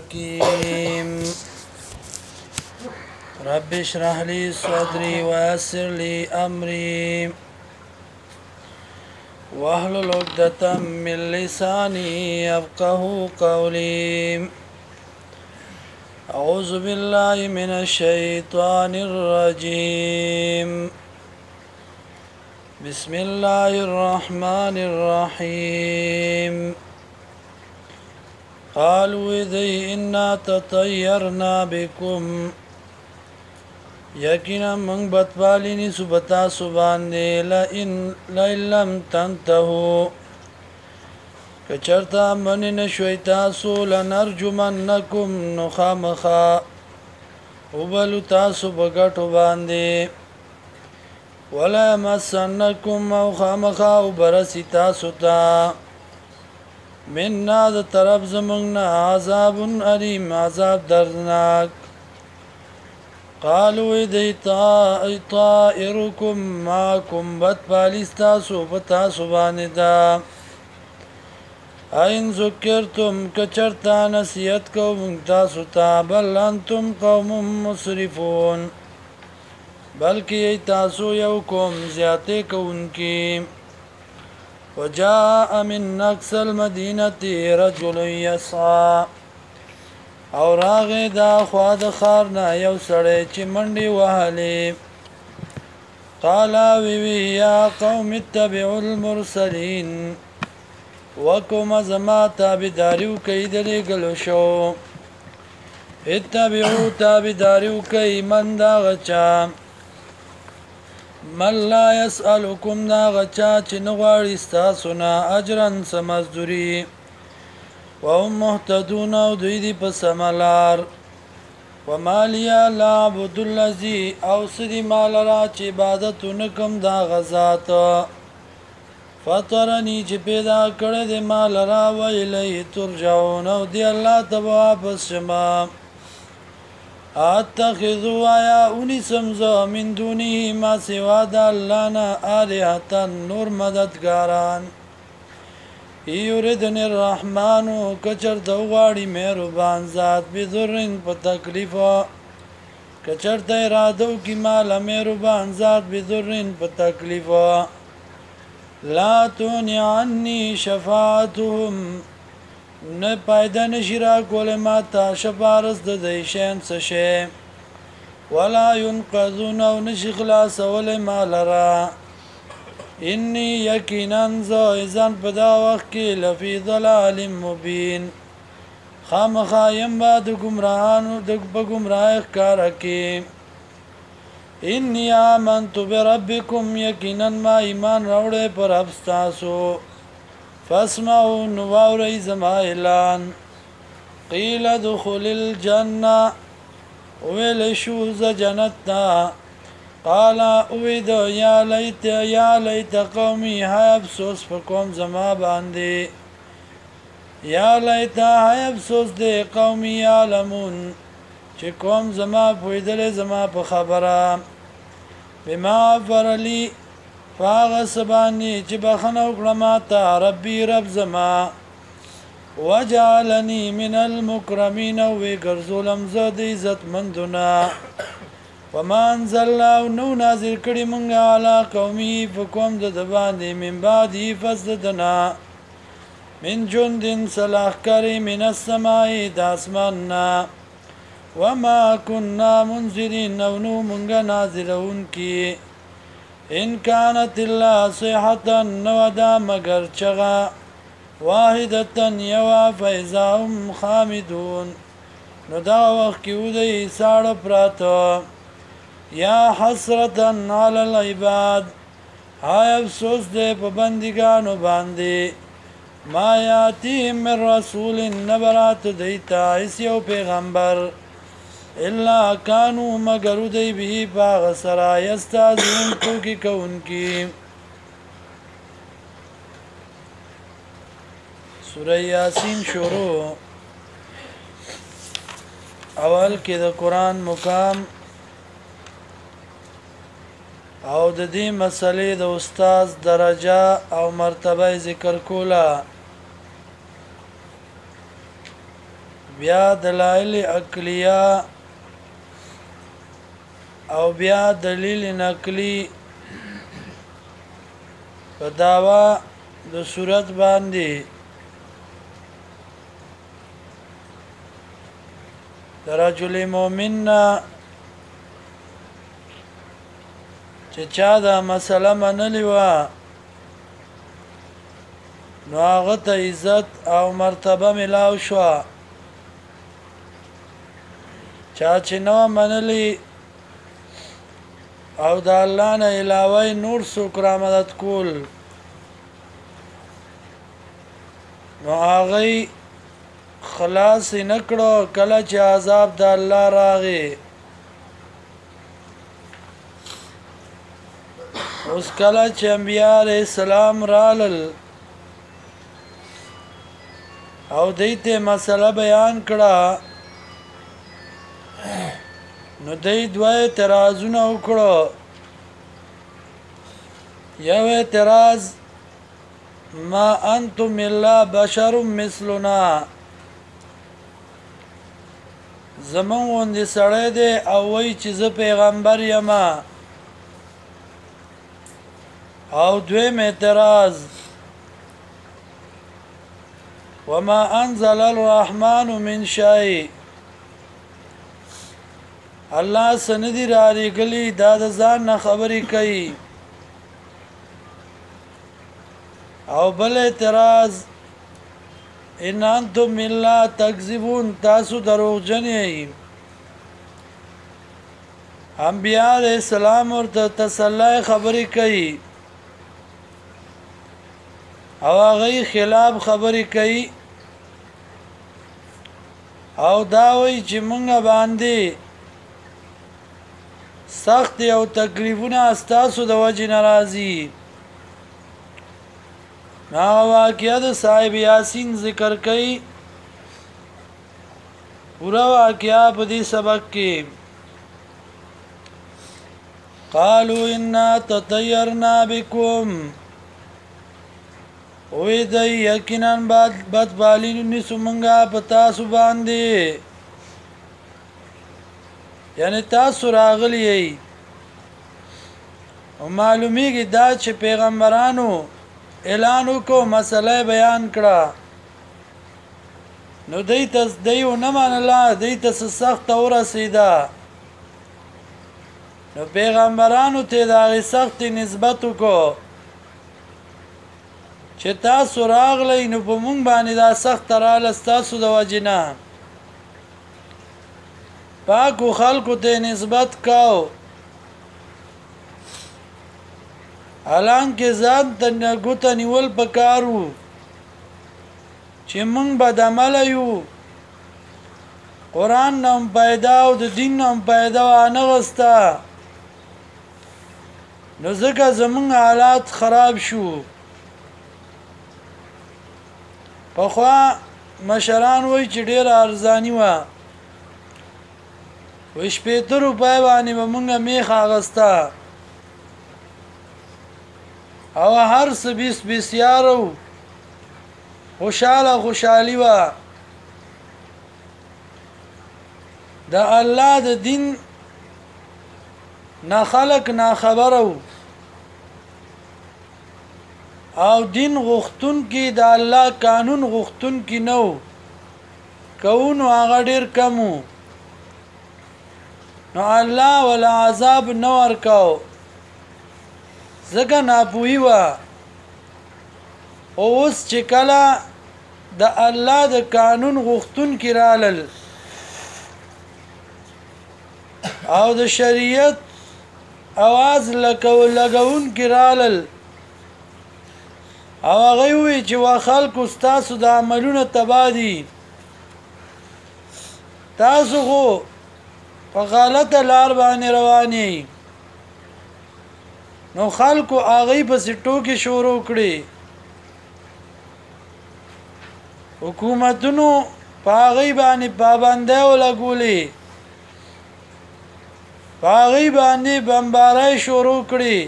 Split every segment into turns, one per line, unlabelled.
الحكيم رب اشرح لي صدري ويسر لي أمري واحلل عقدة من لساني يفقه قولي أعوذ بالله من الشيطان الرجيم بسم الله الرحمن الرحيم قالوا إذي إنا تطيرنا بكم یقینا من بدپالینی سبتا سبانده لئن لم تنتهو کچرتا من نشوی تاسو لنرجمنکم نخامخا وبلو تاسو بگٹو بانده ولا مسنکم او خامخا وبرسی تاسو تا مننا د طرف زمونږ عذاب علیم عذاب دردناک قالوا طائركم معكم بدپالیستاسو پتاسو باندا این ذکرتم کچرتا نصیحت کوم تاسو تا بل انتم قوم مسرفون بلکې تاسو یو قوم زیاته کوونکی وجاء من اقصى المدينه رجل يسعى او راغه دا خوا د خار نه یو سړی چې منډي وهلې قال وی یا قوم اتبعوا المرسلين وکم زما تابعداریو کوي د لګلو شو اتبعوا تابعداریو کوي من دا غچا من لا يسألكم دا غچا چې نغواړي ستاسو نه اجرا سمزدوري وهم مهتدون او دوی دی په سملار ومالیا لا عبد الذی او سدی مال را چې عبادت نکم دا غزات فطرنی چې پیدا کړه د مال را ویلی ترجعون او دی الله ته واپس شما اتخذوا آیا اونی سمزو من دونه ما سوا د الله نه الهه نور مددګاران یوردن الرحمن کچر دوغاړي مهربان ذات بذرن په تکلیف کچر د ارادو کی مال مهربان ذات بذرن په تکلیف لا تونی عني شفاعتهم نه پایدا نشرا کول ما تا شفارس د دیشن سشه ولا ينقذون او نشي خلاص ول مالرا انی یقینا زایزن په دا وخت کې لفی ضلال مبین خامخایم با د گمراهانو د په گمراه ښکار کې انی آمنت بربکم یقینا ما ایمان راوړې پر ابستاسو فاسمعوا نواوری زما اعلان قیل ادخل الجنه ویل شو ز جنت قال اوید یا لیت قومی های افسوس پر قوم زما باندې یا لیت های افسوس دے قومی یعلمون چې قوم زما پویدل زما په خبره بما فرلی فاغ سبانی چې بخنه وکړه تا ربی رب زما وجعلنی من المکرمین وی ګرځولم زه د عزت مندونه وما انزلنا نو نازل کړي مونږه علا قومي فقوم د باندې من بعد فسدنا من جند صلاح کری من السماء د اسماننا وما كنا منزلين نو مونږه نازلون کی ان كانت الا صيحه نو دا مگر چغا واحده یوا فاذا هم خامدون نو دا وخت کې ودی ساړه پراته یا حسرتن علی العباد های افسوس دے پا بندگانو باندے ما یاتیم من رسول نبرات دیتا اسیو پیغمبر الا کانو مگرو دی بھی پاغ سرائی استازون کوکی کون کی سورہ یاسین شروع اول کې د قرآن مقام او د دې مسلې د استاد درجه او مرتبه ذکر کوله بیا دلائل عقلیه او بیا دلیل نقلی په داوا د صورت باندې رجل مؤمن چې چا دا مسله منلی و نو هغه ته عزت او مرتبه ملاو شو چا چې نو منلی او د الله نه علاوه نور څوک را مدد کول نو هغه خلاص نکړو کله چې عذاب د الله راغی اوس کله چې انبیاء علیہ السلام رالل او دیته مسله بیان کړه نو دای دوه اعتراضونه وکړو یو اعتراض ما انتم الا بشر مثلنا زمون غوندې سړی دی او وای چې زه پیغمبر یم او دویم اعتراض وما انزل الرحمن من شيء الله سندی را لګلی دا د ځان نه خبرې کوي او بل اعتراض ان انتم الا تکذبون تاسو دروغجن یې انبیاء علیہ السلام ورته تسلی خبرې کوي او هغه خلاف خبرې کوي او دا وایي چې مونږ باندې سخت او تکلیفونه استاسو د وجه ناراضي نا واقعه د صاحب یاسین ذکر کوي پورا واقعه په دې سبق کې قالوا انا تطيرنا بكم وې د یقینا بد بالینو نسو منګه پتا سو باندې یعنی تاسو راغلی او معلومیږي دا چې پیغمبرانو اعلان وکړو مسله بیان کړه نو دیو نه منله دیته سخت ورسېده نو پیغمبرانو ته دا سخت نسبت وکړو چې تاسو راغلی نو په مونږ باندې دا سخت رااله ستاسو د وجنه پاکو خلقو ته نسبت کاو حالانکه ځان ته ګوته نیول پکارو چې مونږ بد عمل یو قرآن نام پیدا او د دین نام پیدا نه غستا نو ځکه زمونږ حالات خراب شو پخوا مشران وای چې ډیر ارزانی و وش 70 روپۍ باندې مونږه میخ اغستا او هر څه 20 یارو خوشالي و د الله د دین نه خلق نه خبرو او دین غختون کې د الله قانون غختون کې نو کوونو هغه ډیر کمو نو الله ولا عذاب نو ورکاو زګه ناپوهی و اوس چې کله د الله د قانون غختون کې رالل او د شریعت आवाज لګون کې رالل او هغه وی چې وا خلکو تاسو د عملونو تبادي تاسو خو په غلطه لار باندې رواني نو خلکو هغه په سټو کې شروع کړي حکومتونو په هغه باندې پابندۍ ولګولې په هغه باندې بمبارای شروع کړي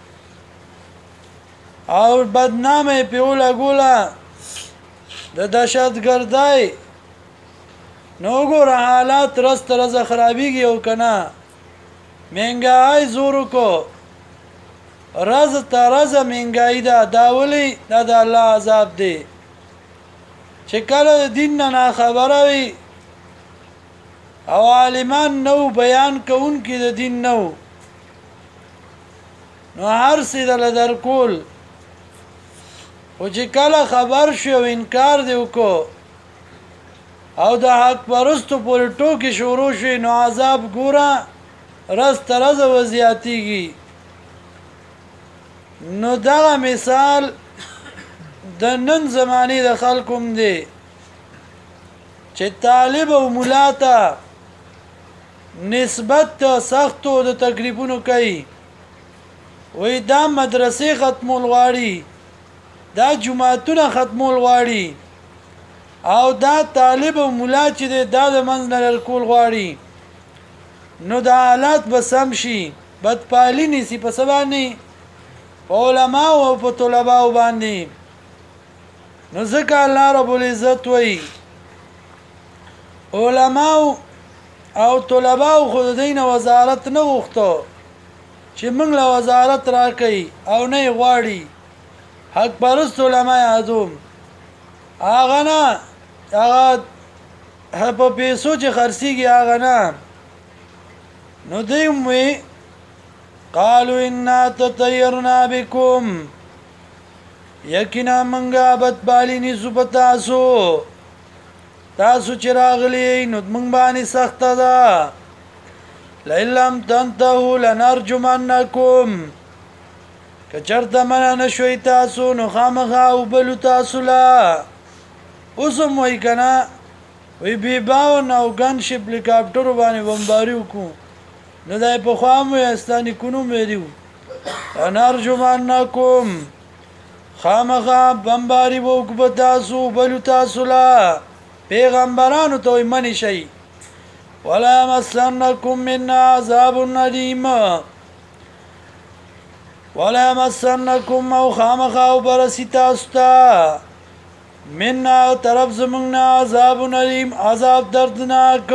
او بدنامه په لګولا د دهشتګردۍ نو ګور حالات رس تر خرابيږي او کنه مهنګای زورو کو رز ترز مهنګای دا ولی دا د الله عذاب دی چې کله دین نه خبره وي او عالمان نو بیان کوونکي د دین نو هر څه دل درکول او چې کله خبر شو انکار دی وکړو او د حق پرستو پر ټوکی شروع شي نو عذاب ګوره رز ترز وزیاتیږي نو دا مثال د نن زمانی د خلکوم دی چې طالب او مولا ته نسبت سختو د تکلیفونو کوي وې دا مدرسې ختمول غواړي دا جمعهتونه ختمول غواړي او دا طالب او مولا چې دا د منځ نه کول غواړي نو دا حالات به سم شي بدپالی نسی په سبانی علماء او په طلباء باندې نو ځکه الله رب العزت وایي علماء او طلباء خود دین وزارت نه وختو چې موږ له وزارت راکې او نه غواړي حق پرست علماء اعظم هغه نه هغه په پیسو چې خرڅيږي هغه نه نو دوی قالوا انا تطيرنا بكم یقینا منګه بدبالی نسو پتاسو تاسو چې راغلی نو موږ باندې سخت ده لئلم تنتهوا لنرجمنکم کچرته منه نشوي تاسو نو خامخا او بلو تاسو لا اوسم وای کنه وی بی باون او ګن شپ هلیکاپټر باندې بمباری وکړو نو دای په خامو استانی کونو مېریو انرجمنکم خامخا بمباری وکړو تاسو بلو تاسو لا پیغمبرانو ته منی شي ولا مسنکم من عذاب الیم ولا مسنکم او خامخا او برسی تاسو ته من طرف زمنا عذاب الیم عذاب دردناک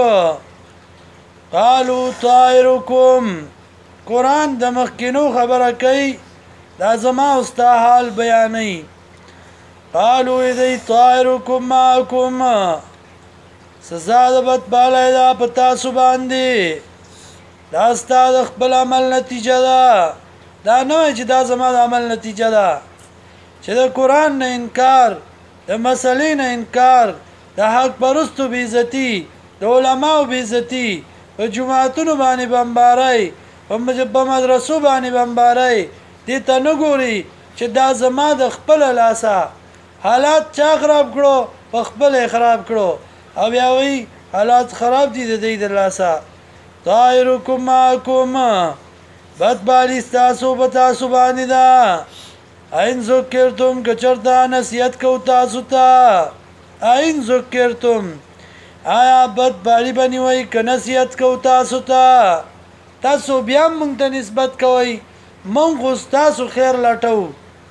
قالوا طائركم قران د مخکینو خبره کوي دا زما استا حال بیانې قالوا اذا طائركم معكم سزا د بدبالای دا پتا سو باندې دا ستاسو خپل عمل نتیجه ده دا نه چې دا زما د عمل نتیجه ده چې د قران نه انکار د مسلې نه انکار د حق پرستو بی عزتی د علماو بی عزتی په جمعهتونو باندې بمبارای په مدرسو باندې بمبارای دې ته نه ګوري چې دا زما د خپل لاسه حالات چا خراب کړو په خپل خراب کړو او بیا وی حالات خراب دي د دې د لاسه طائرکم معکم بدبالی ستاسو په تاسو باندې دا این ذکرتم کچرتا نصیحت کو تاسو ته این ذکرتم آیا بدبالی بنی وای ک نصیحت کو تاسو ته تاسو بیا مونږ ته نسبت کوي مونږ تاسو خیر لټو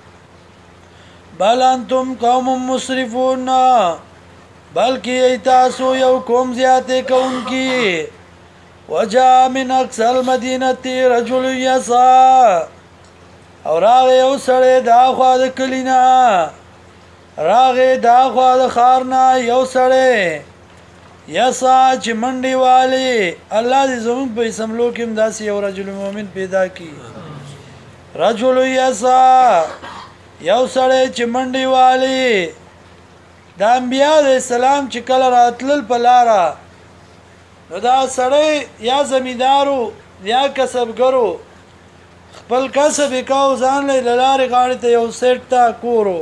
بل انتم قوم مسرفون بلکې تاسو یو قوم زیاته کوونکی وجاء من اقصى المدينه رجل يسعى او راغه یو سړی دا خوا د کلینا راغه دا خوا د خارنا یو سړی یسعى چې منډي والی الله دې زموږ په سملو کې داسې یو رجل مؤمن پیدا کی رجل یسعى یو سړی چې منډي والی د انبیاء السلام چې کله راتلل په لاره نو دا سړی یا زمیندارو یا کسبګرو خپل کسب وکاو ځان له لارې غاړې ته یو سیټ تا کورو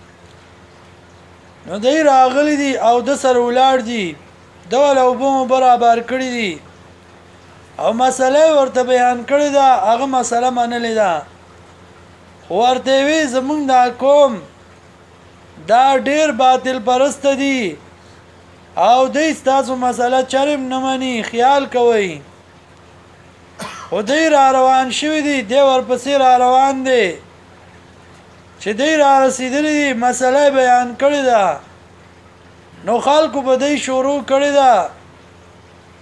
نو دی راغلی دي او د سر ولاړ دي دول او بوم برابر کړی دي او مسله ورته بیان کړی دا هغه مسله منلې ده ورته وی زمونږ دا قوم دا ډیر باطل پرست دي او دې تاسو مسله چرم نه مانی خیال کوئ خو دې را روان شوی دي دی ورپسې را روان دي چې دې را رسیدلې دي مسله بیان کړی ده نو خلکو به دې شروع کړی ده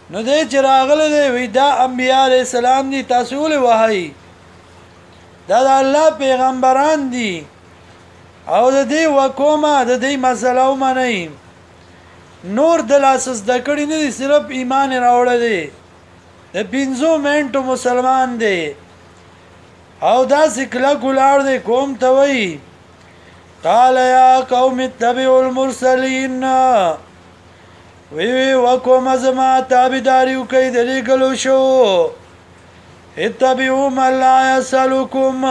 نو دې چې راغله دی وی دا انبیاء علیہ السلام دي تاسو ولې وایي دا د الله پیغمبران دي او د دې وکومه د دې مسله ومنئ نور د لاسس د کړي نه دي صرف ایمان راوړل دي د 500 منټو مسلمان دی او دا سکلا ګلار دی کوم ته وای قال یا قوم اتبعوا المرسلین وی وکوم زما تابعداریو کوي د لګلو شو اتبعوا ما لا يسألكم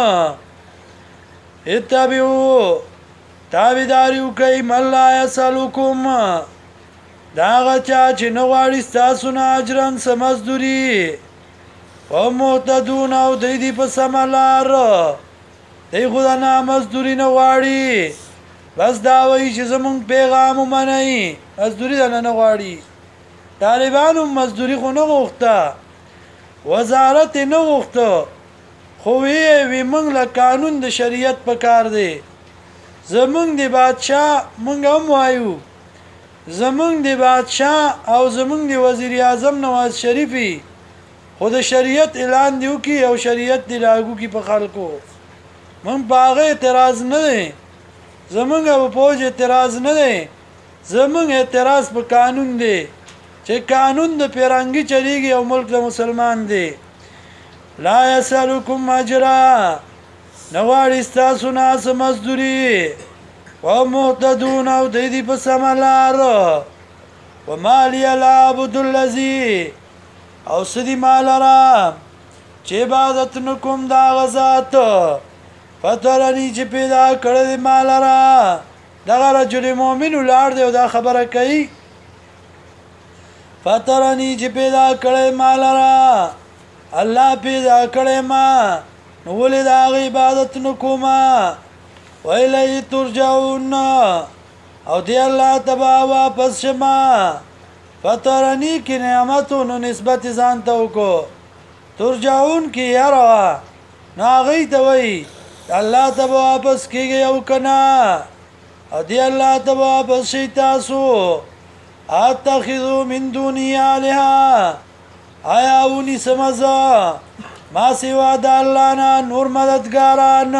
اتبعوا تابعداریو کوي ما لا يسألكم دا غچا چې نو غواړي تاسو نه اجرن سمزدوري او متدون او د دې په سملار دی خدا نه مزدوري نه غواړي بس دا وایي چې زمون پیغام ومني مزدوري نه غواړي طالبانو مزدوري خو نه غوښته وزارت نه غوښته خو وی موږ له قانون د شریعت په کار دی زمون دی بادشاہ موږ هم وایو زمون دی بادشاہ او زمون دی وزیر اعظم نواز شریفی خود شریعت اعلان دیو کی او شریعت دی لاگو کی په خلکو من باغه اعتراض نه دی زمون په پوج اعتراض نه دی زمون اعتراض په قانون دی چې قانون د پیرانګي چلیږي او ملک د مسلمان دی لا يسألكم اجرا نواری تاسو ناس مزدوری و مهتدون او دیدی په سملار و مالی العبد الذی او سدی مالرا چې عبادت نکوم دا غزات فترنی چې پیدا کړی مالرا دغه رجل مؤمن ولار دی او دا خبره کوي فترنی چې پیدا کړی مالرا الله پیدا کړی ما نو ولې دا عبادت نکوما ویلی ترجعون او دی الله تبا واپس شما فترنی کی نعمتو نو نسبت ځان ته وکړو ترجعون کی یاره نو هغې ته وایي الله تبا واپس کیږي او کنه او دی الله تبا واپس شئ تاسو اتخذو من دونی آلهه آیا ونی سمزا ما سوا د الله نه نور مددګاران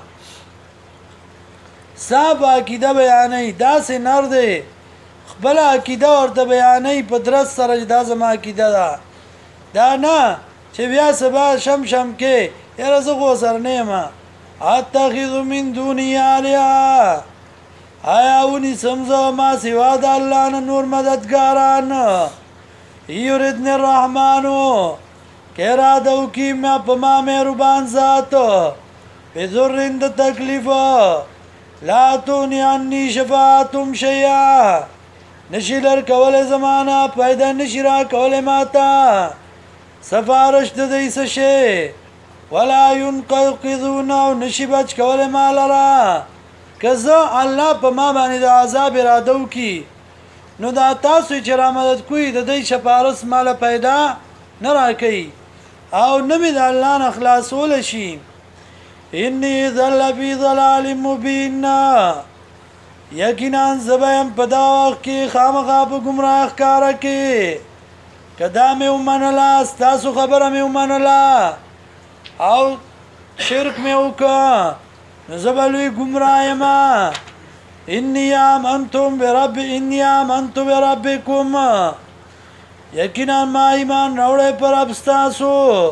صاحب عقیده بیانې دا سه نر دی خپل عقیده ورته بیانې په درس سره دا زما عقیده ده دا نه چې بیا سبا شم کې یاره زه خو سر نه یم اتخذ من دونی آلهه آیا ونی سمزا ما سوا د الله نه نور مددګاران یریدن الرحمنو کیرا دو کی ما پما مهربان ذات بذرند تکلیف لا تونی انی شفاعتم شیئا نشیلر کول زمانہ پیدا نشرا کول ماتا سفارش د دیس شی ولا ينقذون نشی بچ کول مالرا کزا الله پما باندې د عذاب ارادو کی نو دا تاسو چې را مدد کوی د دې شپارس مال پیدا نه راکې او نمی د الله نه خلاصول شي انی ذل فی ضلال مبین یقینا زبیم په دا وخت کې خامخا په گمراه ښکاره کې کدا مې ومنله ستاسو خبره مې ومنله او شرک مې وکړه نو زه به لوی ګمراه یم انی آمنتو بربکم یقینا ما ایمان راوړی پر رب ستاسو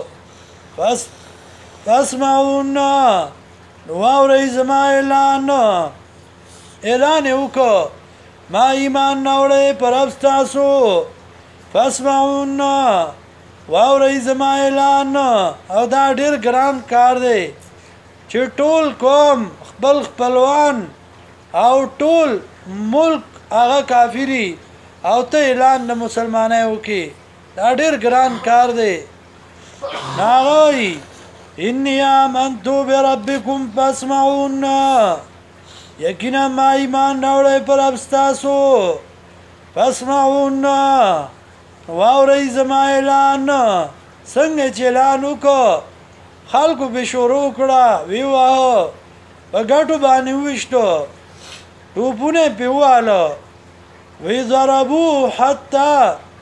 فاسمعون نو واورئ زما اعلان یې وکړو ما ایمان راوړی پر رب ستاسو فاسمعون واورئ زما اعلان او دا ډېر ګران کار دی چې ټول قوم خپلوان او ټول ملک هغه کافری او ته اعلان د مسلمانۍ وکي دا ډېر ګران کار دی ناغوی انی آمنتو بربکم فاسمعون یقینا ما ایمان راوړی پر رب ستاسو فاسمعون واورئ زما اعلان څنګه چې اعلان وکړو خلکو به شروع کړه وی واه په ګټو باندې وشتو ټوپونه په واله وی ضربو حتی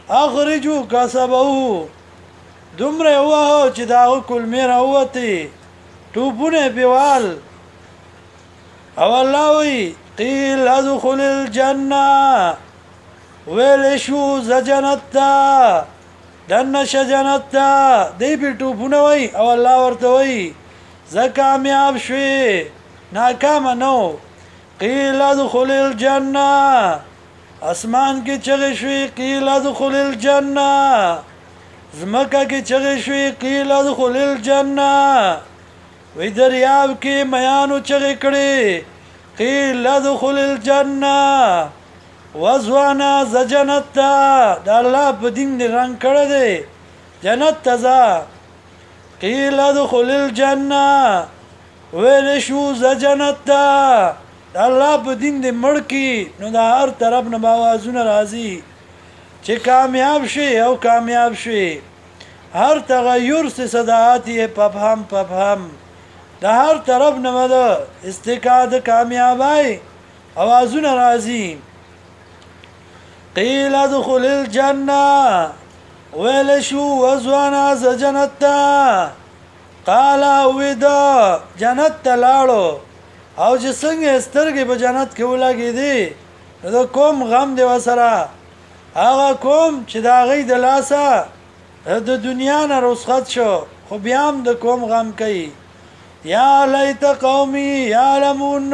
اخرجو کسبه دومره وه چې دا کلمې راوتی ټوپونه پیوال او الله وی قیل ادخل الجنه ویل شو زجنت تا دنش جنت تا دی پی ټوپونه وی او الله ورته وی زه کامیاب شوی ناکام نو قیل ادخل الجنه اسمان کې چغې شوی قیل ادخل الجنه زمکه کې چغې شوی قیل ادخل الجنه وی دریاب کې میانو چغې کړي قیل ادخل الجنه وزوانا ز جنت تا دا الله په دین دی رنگ کړه دی جنت ته ځه قیل ادخل الجنه ویل شو ز جنت تا دا الله په دین دی مړ کی نو دا هر طرف نه باوازونه راځي چې کامیاب شي او کامیاب شي هر تغیر سے صداعتی پفهم دا هر طرف نه مده استقاد کامیابی اوازونه راځي قیل ادخل الجنه ویل شو وزوانا ز جنت تا قال ودا جنت ته لاړو او چې څنګه سترګې په جنت کې ولګې دي نو کوم غم دی وسره هغه کوم چې دا غي د لاسه د دنیا نه رخصت شو خو بیا هم د کوم غم کوي یا لیت قومی یعلمون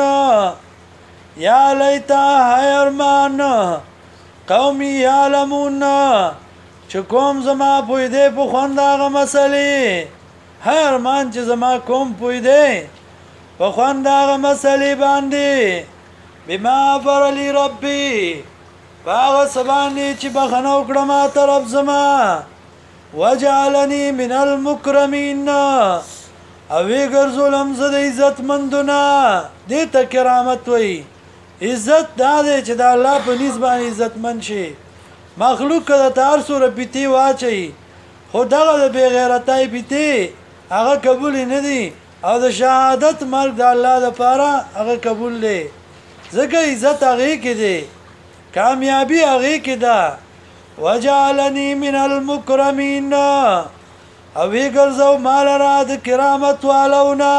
یا لیت هیرمان قومی یعلمون چې کوم زما پوی دی په خوند هغه مسلې هیرمان چې زما کوم پوی دی په خوند هغه مسلې باندې بما غفر لی ربی هغه سبانې چې بخنه وکړه ما طرف زما وجعلنی من المکرمین او وی ګرځولم زه د عزت مندونه دې ته کرامت وای عزت دا دی چې د الله په نسبت عزت من شي مخلوق کده تار سره پیتی واچي خو دغه د بی غیرتای پیتی هغه قبول نه دي او د شهادت مرګ د الله لپاره هغه قبول دی ځکه عزت هغه کې دی کامیابی هغه کې ده وجعلنی من المکرمین او وی ګرځاو مال را د کرامت والونا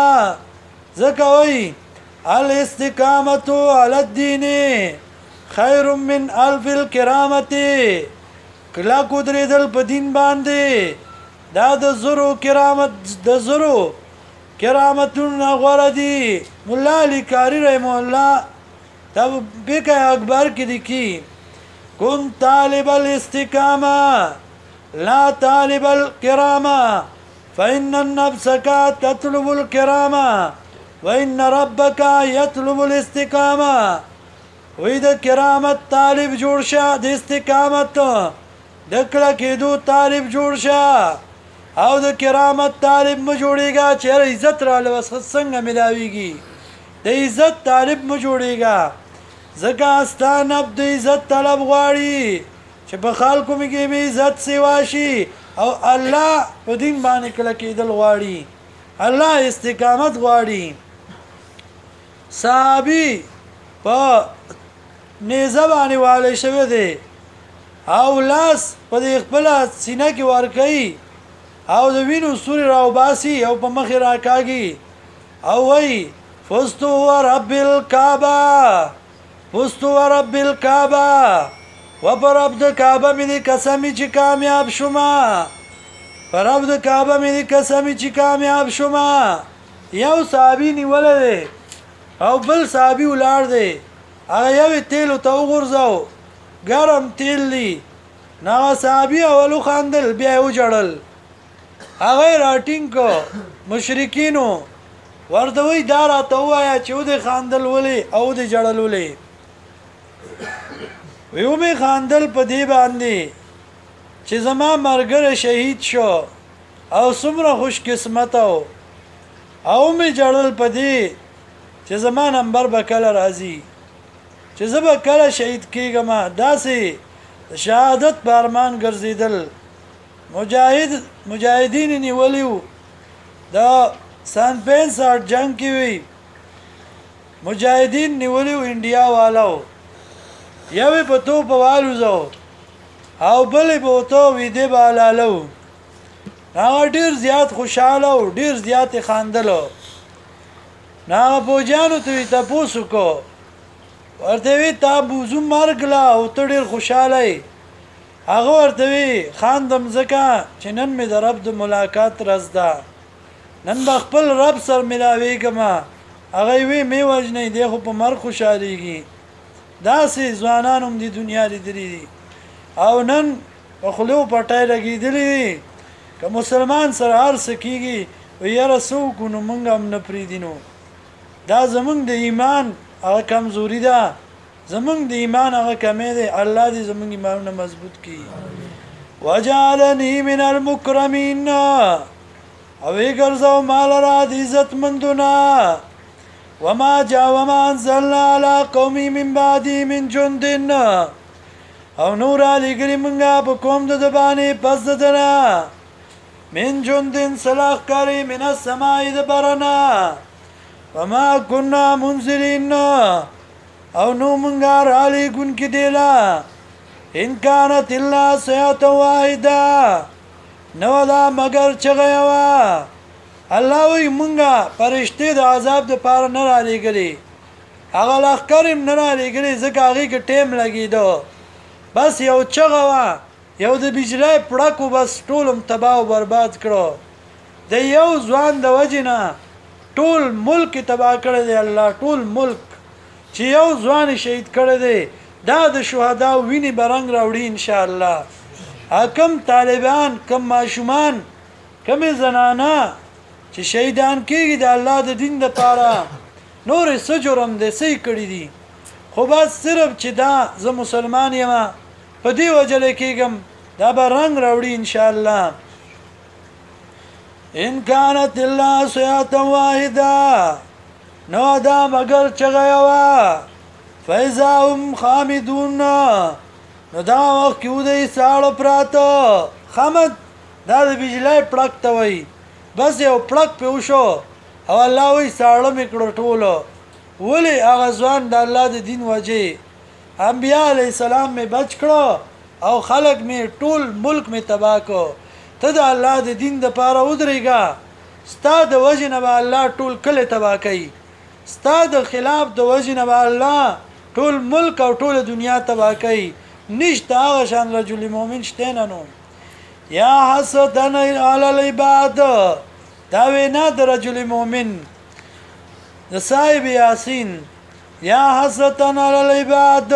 زکوي الاستقامت علی الدین خیر من الف الکرامت کلا قدرت په دین باندې دا د زرو کرامت د زرو کرامتون غوړه دي مولا علی کاری رحم الله تب بیک اکبر کې دي کی کن طالب الاستقامه لا طالب الكرامة فإن النفسك تطلب الكرامة وإن ربك يطلب الاستقامة وإذا كرامت طالب جوړشه د استقامت د کله کېدو طالب جوړشه او د کرامت طالب م جوړیږي چې عزت را لوس څنګه ملاويږي د عزت طالب م جوړیږي ځکه ستانه د عزت طلب غواړي چې په خلکو کې به عزت سیوا شي او الله په دین باندې کله کېدل غواړي الله استقامت غواړي صحابي په نيزه باندې والي شوی دی او لاس په خپل سینه کې ور کوي او د وینو سوري راو باسي او په مخ راکاږي او وای فستو رب الكعبه فستو رب الكعبه و پر عبد کعبه می دی قسمی چې کامیاب شوما پر عبد کعبه می دی قسمی چې کامیاب شوما یو صحابي نیول دی او بل صحابي ولار دی هغه یو تیل ته وغورځاو ګرم تیل دی نو صحابي اولو خاندل بیا وجړل هغه راټینګ کو مشرکینو ورته وی دارا ته وایا چې ود خاندل ولي او د جړل ولي ویو می خاندل په دی باندې چې زما مرګره شهید شو او څومره خوش قسمت او می جړل په دی چې زما نمبر به کله راځي چې زما کله شهید کیږم داسې شهادت بارمان ګرځیدل مجاهدین نیولیو دا سن 65 جنگ کې وی مجاهدین نیولیو انډیا والو یوه په تو په والو زو او بلې به ورته وي دی به حلاله و. هغه ډېر زیات خوشحاله او ډېر زیات خاندلو. هغه فوجیانو ته یې تپوس وکړو ورته وی تا بوزو مرګ لا او ته ډېر خوشحاله یې. هغه ورته وی خاندم ځکه چې نن مې د رب د ملاقات ورځ ده، نن به خپل رب سره ملاویږم. هغه وی مې وژنئ دی خو په مرګ خوشحالېږي. داسې ځوانان هم د دنیا لیدلي دي او نن په خولو پټی لګېدلي دي که مسلمان سره هر څه کېږي وی یاره څه وکړو نو موږ هم نه پرېږدي. نو دا زمونږ د ایمان هغه کمزوري ده، زمونږ د ایمان هغه کمی دی. الله دې زمونږ ایمانونه مضبوط کړي. وجعلني من المکرمین او وګرځاو ما لره د عزتمندونه. وما انزلنا على قوم من بعدي من جند او نور علیګری منګه په کوم د باندې پس ددنه من جند سلاخ کاری من السماء دبرنا وما كنا منزلين او نو منګه را لګون کې دیلا ان كانت الا صيحه واحده نو دا مگر چغیوا. الله وی مونږه فرشتي د عذاب د پاره نه را لګلې، هغه لخرم نه را لګلې ځکه هغه کې ټیم لګیدو. بس یو چغوا یو د بجلی پړکو بس ټولم تباہ او برباد کړو. د یو ځوان د وجنه ټول ملک تباہ کړی دی الله، ټول ملک چې یو ځوان شهید کړی دی. دا د شهدا ویني برنګ راوړي ان شاء الله. حکم طالبان کم ماشومان کم زنانه چې شهیدان کېږي د الله د دین لپاره نور څه جرم دی څه کړی دي، خو بس صرف چې دا زه مسلمان یم په دې وجه کېږم دا به رنګ راوړي ان شاء الله. ان كانت الا صيحه واحده نو دا مگر چغه یوا فاذا هم خامدون نو دا وخت کې ودی ساړه پراته. خامد دا د بجلی پړک ته وایي، بس یو پړک په وشو او الله وی ساړه مې کړو ټولو. ولې هغه ځوان د الله د دین وجه انبیاء علیه السلام مې بچ کړو او خلق مې ټول ملک مې تباہ کو. ته د الله د دین د پاره ودرېږه، ستا د وجه نه به الله ټول کله تباہ کوي، ستا د خلاف د وجه نه به الله ټول ملک او ټول دنیا تباہ کوي. نشته هغه شان رجل مؤمن شته نه. نو یا حسدن علی العباد دا وینا د رجل مؤمن د صاحب یاسین. یا حسدن علی العباد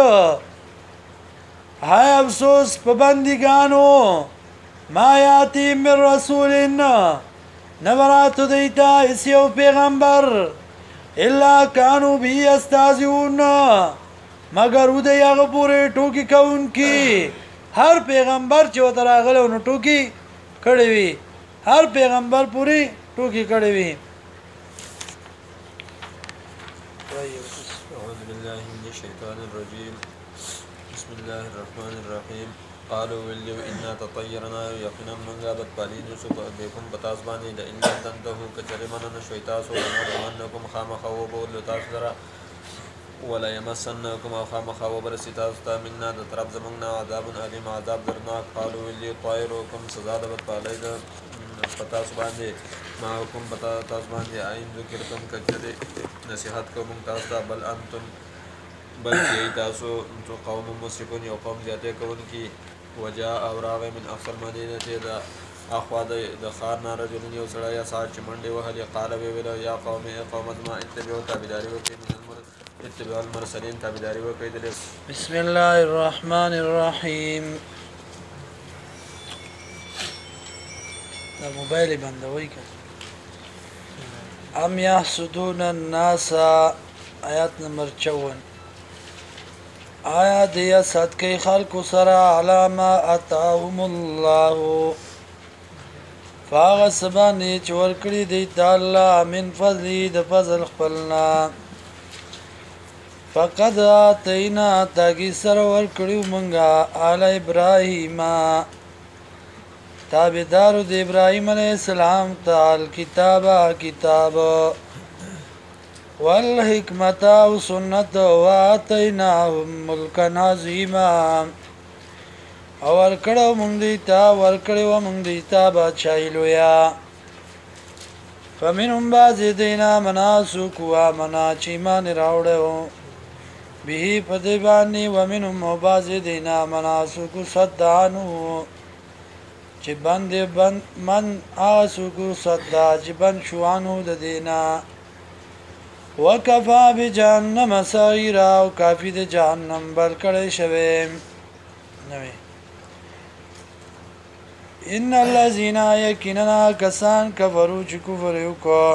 هاي افسوس په بندګانو ما یاتی من رسول نبرات دیتا اسیو پیغمبر الا کانو بی استازیون مگر ودی هغه پورې ټوکی کوونکی. هر پیغمبر چې وته راغله نو ټوکی کړی وي، هر پیغمبر پوری ټوکی کړی وي.
اعوذ بالله من الشیطان الرجیم بسم الله الرحمن الرحیم. قالوا ولو انا تطيرنا یقینا منګه د پالینو سو بكم بتاس باندې د ان تنتهو کچره من شیطان سو انکم خامخو بول تاسو درا ولا يمسنكم او خامخا وبرسي تاسو ته منا د طرف زمونږ نه عذاب علیم عذاب درناک. قالوا ولي طائركم سزا د بدپالی د پتا سو باندې ما حکم پتا تاسو باندې عین ذکرتم کچره نصیحت کوم تاسو ته بل انتم بلکې تاسو قوم مسرفون یو قوم زیاته کوونکی. وجاء اوراغ من اقصى المدینه دا اخوا د خار نه رجل یو سړی یا سات چې منډې وهلې. قال ویل یا قوم قومت ما اتبعوا تابعداري وکړئ من اتباع المرسلین تابعداري وکړئ.
بسم الله الرحمن الرحیم. دا موبایل بندوي که ام یحسدون الناس آیات نمبر 54. آیا دی صدقه خلق سره علامه اتاهم الله فاغ سبانی چې ورکړي دی تعالی من فضلی د فضل خپلنا. فقد آتینا تاگی سر ورکړیو منگا آل ابراهیم تابدارو د ابراهیم علیہ السلام تعال کتاب والحکمت و سنت و آتیناهم ملکا عظیما او ورکړو مونږ دیتا ورکړو مونږ دیتا بادشاہی لویا فمنهم بعض دینا مناسک و منا چې ایمان راوړو به په دې باندې ومنهم بعض دینا مناسک صدانو چې باندې بند من اسکو صدا چې بند شوانو د دینا وکفا بجهنم سعیرا او کافی د جهنم بل کړي شوی نوې ان الذين يكننا كسان كفروا چې کفر وکړو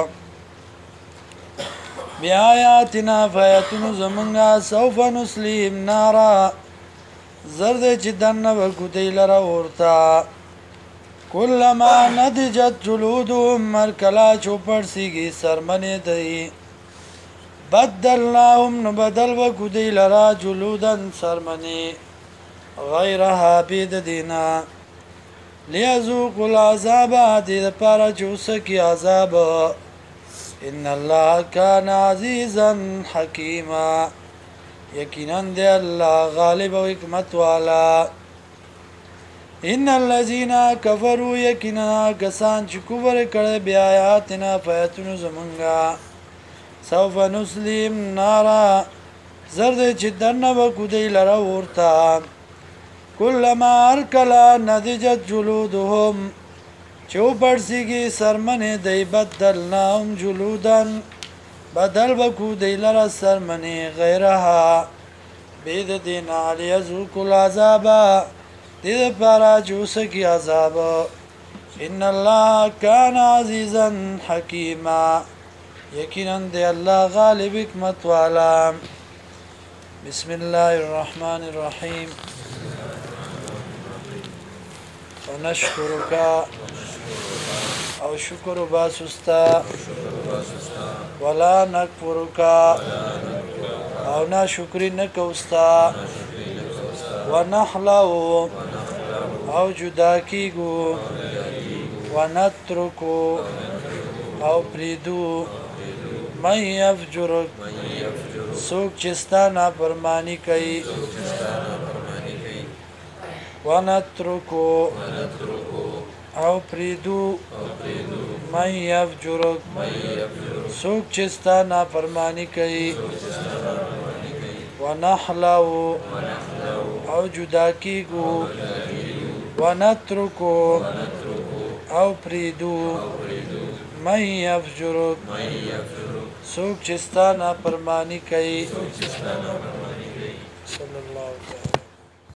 بیااتنا فیتن زمنگا سوف نسلیم نارا زرد چې دنه وکوتی لره ورتا کلما ندجت جلودهم مرکلا چوپړ سیږي سرمنه دی بدلناهم نبدل وکوتی لرا جلودن سرمنه غیرها بید دینا لیذوقوا العذاب دې لپاره چې وسکي عذاب ان الله کان عزیزا حکیما یقینا دی الله غالب او حکمت والا ان الذين كفروا یقینا کسان چې کفر کړي بیا آیاتنا فیتون زمونږه سوف نسلیم نارا زرد چې دنه وکودی لره ورته کلما ارکلا ندجت جلودهم چو پرسیگی سرمنه دی بدلناهم جلودن بدل بکو دی لرا سرمنه غیرها بید دینا لیذوق العذابا دید پارا جوسکی عذاب ان الله کان عزیزا حکیما یقینا دی الله غالب حکمت والا بسم الله الرحمن الرحیم ونشکرک او شکر باسستا ولا نکفرک او نا شکری نکوستا ونحلو او جدا کیگو ونترکو او پریدو من یفجرک سوک چستانا پرمانی کئی ونترکو او پریدو من یفجرک سوک چستانا پرمانی کئی ونحلو او جدا کیگو ونترکو او پریدو من یفجرک سوک چستانا پرمانی کئی صلی اللہ علیہ وسلم